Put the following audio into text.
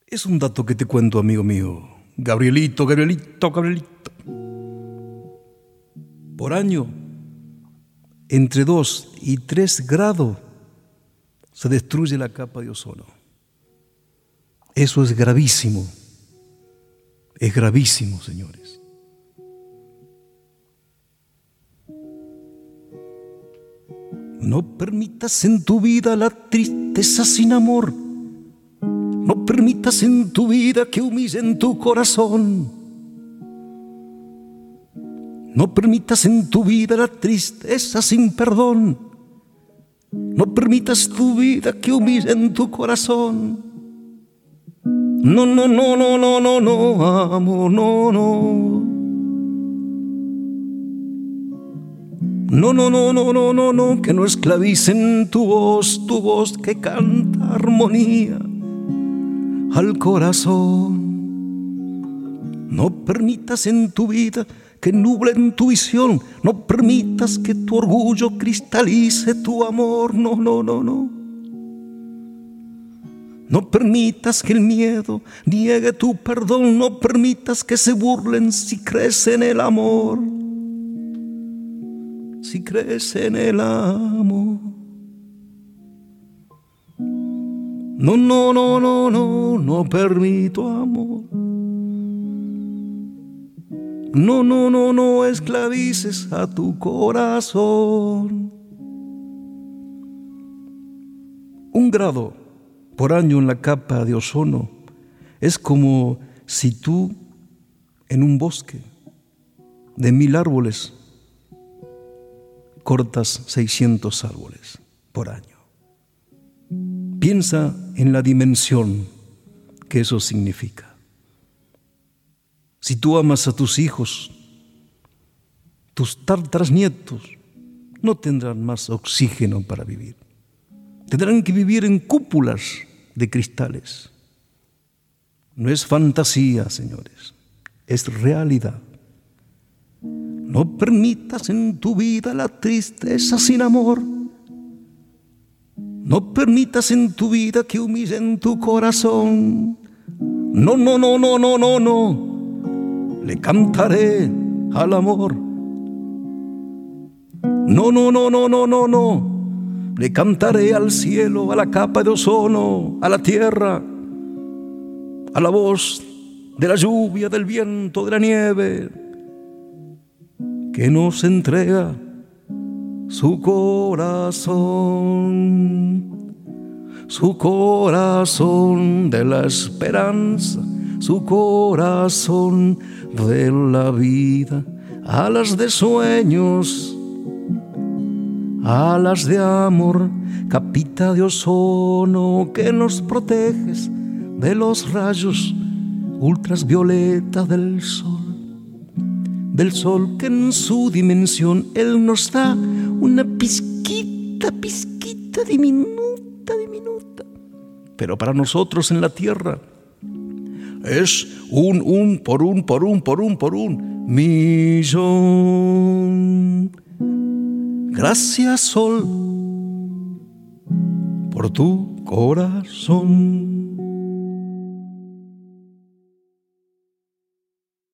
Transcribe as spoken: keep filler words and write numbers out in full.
Es un dato que te cuento, amigo mío. Gabrielito, Gabrielito, Gabrielito. Por año, entre dos y tres grados, se destruye la capa de ozono. Eso es gravísimo. Es gravísimo, señores. No permitas en tu vida la tristeza sin amor. No permitas en tu vida que humillen tu corazón. No permitas en tu vida la tristeza sin perdón. No permitas tu vida que humillen tu corazón. No, no, no, no, no, no, no, amor, no, no. No, no, no, no, no, no, no, que no esclavicen tu voz, tu voz que canta armonía al corazón. No permitas en tu vida que nublen tu visión. No permitas que tu orgullo cristalice tu amor. No, no, no, no. No permitas que el miedo niegue tu perdón. No permitas que se burlen si crees en el amor. Si crees en el amor. No, no, no, no, no, no permito amor. No, no, no, no esclavices a tu corazón. Un grado por año en la capa de ozono es como si tú en un bosque de mil árboles cortas seiscientos árboles por año. Piensa en la dimensión que eso significa. Si tú amas a tus hijos, tus tataranietos no tendrán más oxígeno para vivir. Tendrán que vivir en cúpulas de cristales. No es fantasía, señores, es realidad. No permitas en tu vida la tristeza sin amor. No permitas en tu vida que humillen tu corazón. No, no, no, no, no, no, no. Le cantaré al amor. No, no, no, no, no, no, no. Le cantaré al cielo, a la capa de ozono, a la tierra, a la voz de la lluvia, del viento, de la nieve, que nos entrega su corazón, su corazón de la esperanza, su corazón de la vida, alas de sueños, alas de amor, capita de ozono que nos proteges de los rayos ultravioletas del sol. Del sol que en su dimensión Él nos da una pizquita, pizquita diminuta, diminuta. Pero para nosotros en la tierra es un, un, por un, por un, por un, por un millón. Gracias, sol, por tu corazón.